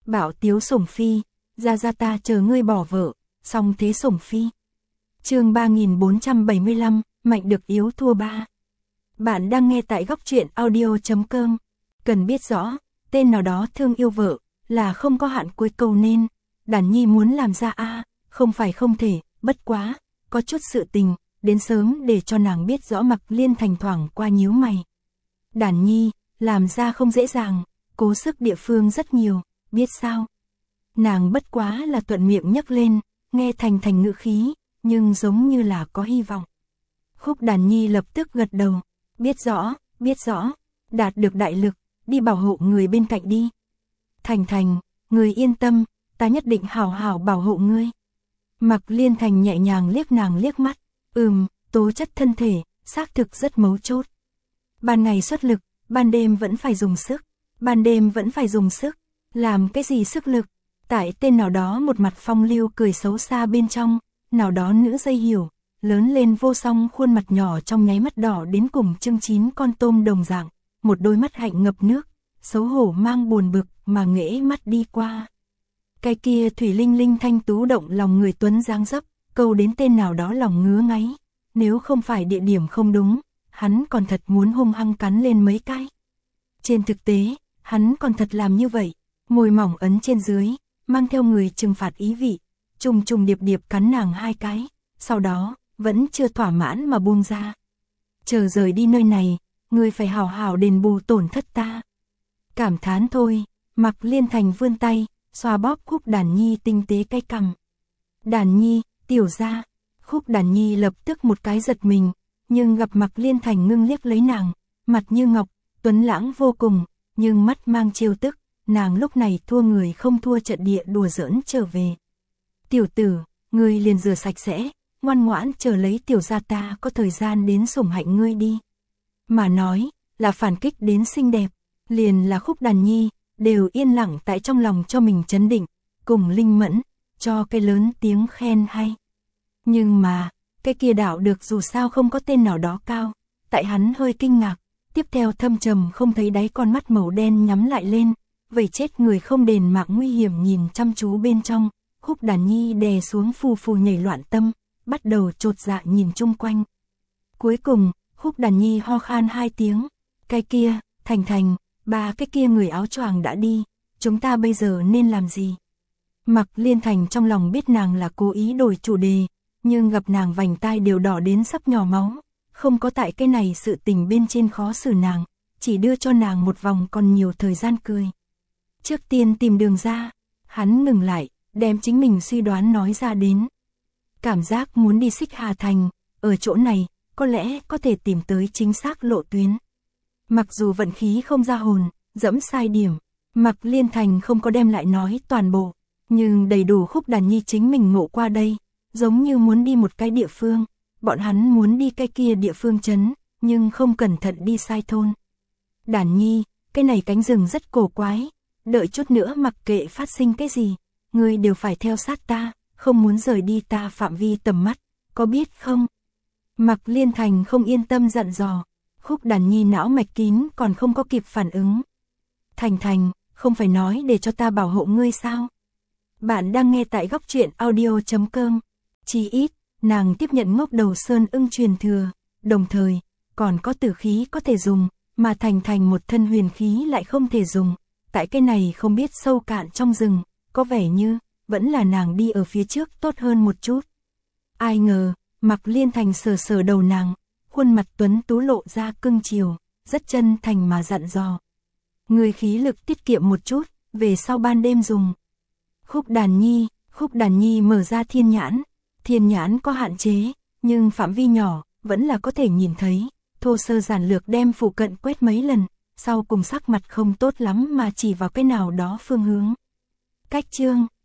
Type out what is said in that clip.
Bạo tiếu sủng phi, ra ta chờ ngươi bỏ vợ, xong thế sủng phi. Chương 3475, mạnh được yếu thua ba. Bạn đang nghe tại góc truyện audio.com. Cần biết rõ, tên nào đó thương yêu vợ, là không có hạn cuối câu nên, Đàn Nhi muốn làm ra không phải không thể, bất quá, có chút sự tình, đến sớm để cho nàng biết rõ. Mặc Liên Thành thoảng qua nhíu mày. Đàn Nhi, làm ra không dễ dàng, cố sức địa phương rất nhiều, biết sao? Nàng bất quá là thuận miệng nhấc lên, nghe Thành ngữ khí, nhưng giống như là có hy vọng. Khúc Đàn Nhi lập tức gật đầu, biết rõ, đạt được đại lực, đi bảo hộ người bên cạnh đi. Thành, người yên tâm, ta nhất định hảo hảo bảo hộ ngươi. Mặc Liên Thành nhẹ nhàng liếc nàng liếc mắt, tố chất thân thể, xác thực rất mấu chốt. Ban ngày xuất lực, ban đêm vẫn phải dùng sức, làm cái gì sức lực? Tại tên nào đó một mặt phong lưu cười xấu xa bên trong, nào đó nữ dây hiểu, lớn lên vô song khuôn mặt nhỏ trong nháy mắt đỏ đến cùng chưng chín con tôm đồng dạng, một đôi mắt hạnh ngập nước, xấu hổ mang buồn bực mà nghễ mắt đi qua. Cái kia thủy linh linh thanh tú động lòng người tuấn dáng dấp, câu đến tên nào đó lòng ngứa ngáy, nếu không phải địa điểm không đúng, hắn còn thật muốn hung hăng cắn lên mấy cái. Trên thực tế, hắn còn thật làm như vậy, môi mỏng ấn trên dưới, mang theo người trừng phạt ý vị, trùng điệp cắn nàng hai cái, sau đó, vẫn chưa thỏa mãn mà buông ra. Chờ rời đi nơi này, ngươi phải hảo hảo đền bù tổn thất ta. Cảm thán thôi, Mặc Liên Thành vươn tay, xoa bóp Khúc Đàn Nhi tinh tế cái cằm. Đàn Nhi, tiểu ra, Khúc Đàn Nhi lập tức một cái giật mình, nhưng gặp Mặc Liên Thành ngưng liếc lấy nàng, mặt như ngọc, tuấn lãng vô cùng, nhưng mắt mang trêu tức, nàng lúc này thua người không thua trận địa đùa giỡn trở về. Tiểu tử, ngươi liền rửa sạch sẽ, ngoan ngoãn chờ lấy tiểu gia ta có thời gian đến sủng hạnh ngươi đi. Mà nói, là phản kích đến xinh đẹp, liền là Khúc Đàn Nhi, đều yên lặng tại trong lòng cho mình chấn định, cùng linh mẫn, cho cái lớn tiếng khen hay. Nhưng mà, cái kia đạo được dù sao không có tên nào đó cao, tại hắn hơi kinh ngạc, tiếp theo thâm trầm không thấy đáy con mắt màu đen nhắm lại lên, vậy chết người không đền mạng nguy hiểm nhìn chăm chú bên trong, Khúc Đàn Nhi đè xuống phù nhảy loạn tâm, bắt đầu chột dạ nhìn chung quanh. Cuối cùng, Khúc Đàn Nhi ho khan hai tiếng, cái kia, Thành, ba cái kia người áo choàng đã đi, chúng ta bây giờ nên làm gì? Mặc Liên Thành trong lòng biết nàng là cố ý đổi chủ đề, nhưng gặp nàng vành tai đều đỏ đến sắp nhỏ máu, không có tại cái này sự tình bên trên khó xử nàng, chỉ đưa cho nàng một vòng còn nhiều thời gian cười. Trước tiên tìm đường ra, hắn ngừng lại, đem chính mình suy đoán nói ra đến. Cảm giác muốn đi Xích Hà Thành, ở chỗ này, có lẽ có thể tìm tới chính xác lộ tuyến. Mặc dù vận khí không ra hồn, dẫm sai điểm, Mặc Liên Thành không có đem lại nói toàn bộ, nhưng đầy đủ Khúc Đàn Nhi chính mình ngộ qua đây, giống như muốn đi một cái địa phương, bọn hắn muốn đi cái kia địa phương trấn, nhưng không cẩn thận đi sai thôn. Đàn Nhi, cái này cánh rừng rất cổ quái, đợi chút nữa mặc kệ phát sinh cái gì, ngươi đều phải theo sát ta, không muốn rời đi ta phạm vi tầm mắt, có biết không? Mặc Liên Thành không yên tâm dặn dò, Khúc Đàn Nhi não mạch kín còn không có kịp phản ứng. Thành, không phải nói để cho ta bảo hộ ngươi sao? Bạn đang nghe tại góc truyện audio.com. Chỉ ít, nàng tiếp nhận Ngốc Đầu Sơn ưng truyền thừa, đồng thời, còn có tử khí có thể dùng, mà Thành một thân huyền khí lại không thể dùng. Tại cái này không biết sâu cạn trong rừng, có vẻ như, vẫn là nàng đi ở phía trước tốt hơn một chút. Ai ngờ, Mặc Liên Thành sờ đầu nàng, khuôn mặt tuấn tú lộ ra cưng chiều, rất chân thành mà dặn dò. Người khí lực tiết kiệm một chút, về sau ban đêm dùng. Khúc Đàn Nhi mở ra thiên nhãn có hạn chế, nhưng phạm vi nhỏ, vẫn là có thể nhìn thấy, thô sơ giản lược đem phụ cận quét mấy lần, sau cùng sắc mặt không tốt lắm mà chỉ vào cái nào đó phương hướng. Cách chương